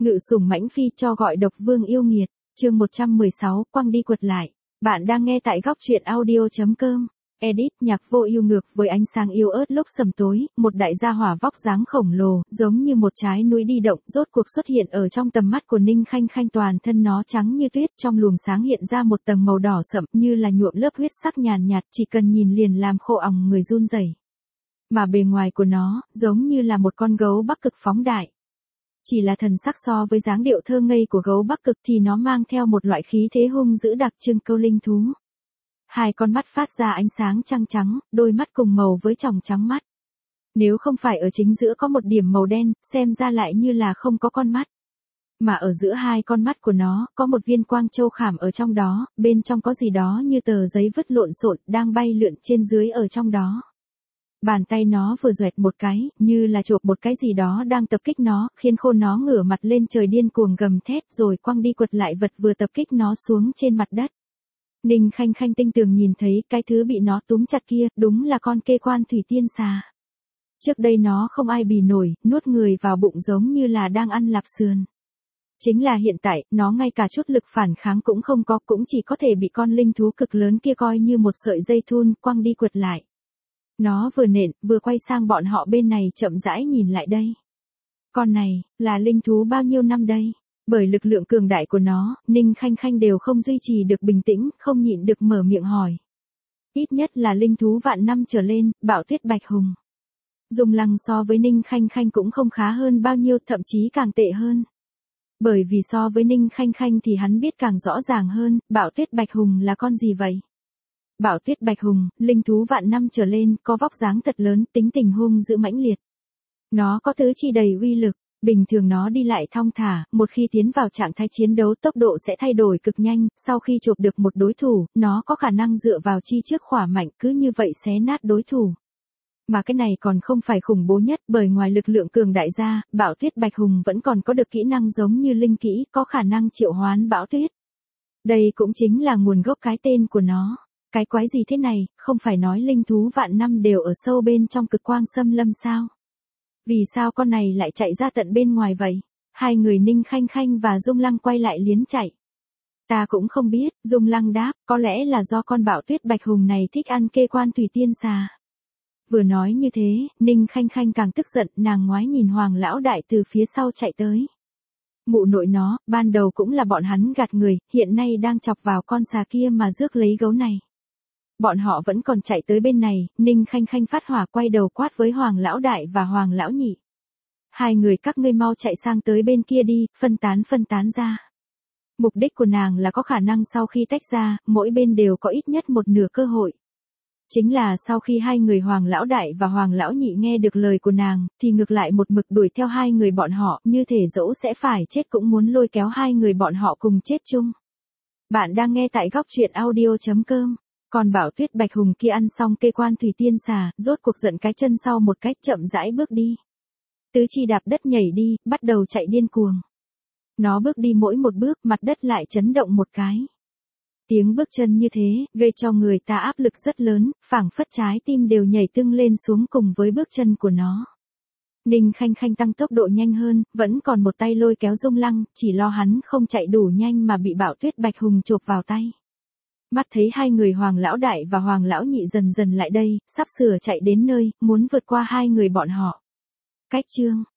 Ngự sủng mãnh phi cho gọi độc vương yêu nghiệt. Chương 116, quăng đi quật lại. Bạn đang nghe tại góc truyện audio.com. Edit nhạc vô ưu ngược với ánh sáng yếu ớt lúc sầm tối, một đại gia hỏa vóc dáng khổng lồ, giống như một trái núi đi động, rốt cuộc xuất hiện ở trong tầm mắt của Ninh Khanh Khanh, toàn thân nó trắng như tuyết, trong luồng sáng hiện ra một tầng màu đỏ sậm như là nhuộm lớp huyết sắc nhàn nhạt, chỉ cần nhìn liền làm khô ỏng người run rẩy. Mà bề ngoài của nó, giống như là một con gấu Bắc Cực phóng đại. Chỉ là thần sắc so với dáng điệu thơ ngây của gấu Bắc Cực thì nó mang theo một loại khí thế hung dữ đặc trưng câu linh thú. Hai con mắt phát ra ánh sáng trăng trắng, đôi mắt cùng màu với tròng trắng mắt. Nếu không phải ở chính giữa có một điểm màu đen, xem ra lại như là không có con mắt. Mà ở giữa hai con mắt của nó, có một viên quang châu khảm ở trong đó, bên trong có gì đó như tờ giấy vứt lộn xộn, đang bay lượn trên dưới ở trong đó. Bàn tay nó vừa duệt một cái, như là chộp một cái gì đó đang tập kích nó, khiến khôn nó ngửa mặt lên trời điên cuồng gầm thét rồi quăng đi quật lại vật vừa tập kích nó xuống trên mặt đất. Ninh Khanh Khanh tinh tường nhìn thấy cái thứ bị nó túm chặt kia, đúng là con kê quan thủy tiên xà. Trước đây nó không ai bì nổi, nuốt người vào bụng giống như là đang ăn lạp sườn. Chính là hiện tại, nó ngay cả chút lực phản kháng cũng không có, cũng chỉ có thể bị con linh thú cực lớn kia coi như một sợi dây thun, quăng đi quật lại. Nó vừa nện, vừa quay sang bọn họ bên này chậm rãi nhìn lại đây. Con này, là linh thú bao nhiêu năm đây? Bởi lực lượng cường đại của nó, Ninh Khanh Khanh đều không duy trì được bình tĩnh, không nhịn được mở miệng hỏi. Ít nhất là linh thú vạn năm trở lên, Bảo Tuyết Bạch Hùng. Dung Lăng so với Ninh Khanh Khanh cũng không khá hơn bao nhiêu, thậm chí càng tệ hơn. Bởi vì so với Ninh Khanh Khanh thì hắn biết càng rõ ràng hơn, Bảo Tuyết Bạch Hùng là con gì vậy? Bảo Tuyết Bạch Hùng, linh thú vạn năm trở lên, có vóc dáng thật lớn, tính tình hung dữ mãnh liệt. Nó có tứ chi đầy uy lực, bình thường nó đi lại thong thả, một khi tiến vào trạng thái chiến đấu tốc độ sẽ thay đổi cực nhanh, sau khi chộp được một đối thủ, nó có khả năng dựa vào chi trước khỏa mạnh cứ như vậy xé nát đối thủ. Mà cái này còn không phải khủng bố nhất, bởi ngoài lực lượng cường đại ra, Bảo Tuyết Bạch Hùng vẫn còn có được kỹ năng giống như linh kỹ, có khả năng triệu hoán bão tuyết. Đây cũng chính là nguồn gốc cái tên của nó. Cái quái gì thế này, không phải nói linh thú vạn năm đều ở sâu bên trong cực quang xâm lâm sao? Vì sao con này lại chạy ra tận bên ngoài vậy? Hai người Ninh Khanh Khanh và Dung Lăng quay lại liến chạy. Ta cũng không biết, Dung Lăng đáp, có lẽ là do con Bảo Tuyết Bạch Hùng này thích ăn kê quan thủy tiên xà. Vừa nói như thế, Ninh Khanh Khanh càng tức giận, nàng ngoái nhìn Hoàng lão đại từ phía sau chạy tới. Mụ nội nó, ban đầu cũng là bọn hắn gạt người, hiện nay đang chọc vào con xà kia mà rước lấy gấu này. Bọn họ vẫn còn chạy tới bên này, Ninh Khanh Khanh phát hỏa quay đầu quát với Hoàng lão đại và Hoàng lão nhị. Hai người các ngươi mau chạy sang tới bên kia đi, phân tán ra. Mục đích của nàng là có khả năng sau khi tách ra, mỗi bên đều có ít nhất một nửa cơ hội. Chính là sau khi hai người Hoàng lão đại và Hoàng lão nhị nghe được lời của nàng, thì ngược lại một mực đuổi theo hai người bọn họ, như thể dẫu sẽ phải chết cũng muốn lôi kéo hai người bọn họ cùng chết chung. Bạn đang nghe tại góc truyện audio.com. Còn Bảo Tuyết Bạch Hùng kia ăn xong kê quan thủy tiên xà, rốt cuộc giận cái chân sau một cách chậm rãi bước đi. Tứ chi đạp đất nhảy đi, bắt đầu chạy điên cuồng. Nó bước đi mỗi một bước, mặt đất lại chấn động một cái. Tiếng bước chân như thế, gây cho người ta áp lực rất lớn, phảng phất trái tim đều nhảy tưng lên xuống cùng với bước chân của nó. Ninh Khanh Khanh tăng tốc độ nhanh hơn, vẫn còn một tay lôi kéo Dung Lăng, chỉ lo hắn không chạy đủ nhanh mà bị Bảo Tuyết Bạch Hùng chộp vào tay. Mắt thấy hai người Hoàng lão đại và Hoàng lão nhị dần dần lại đây, sắp sửa chạy đến nơi, muốn vượt qua hai người bọn họ. Cách chương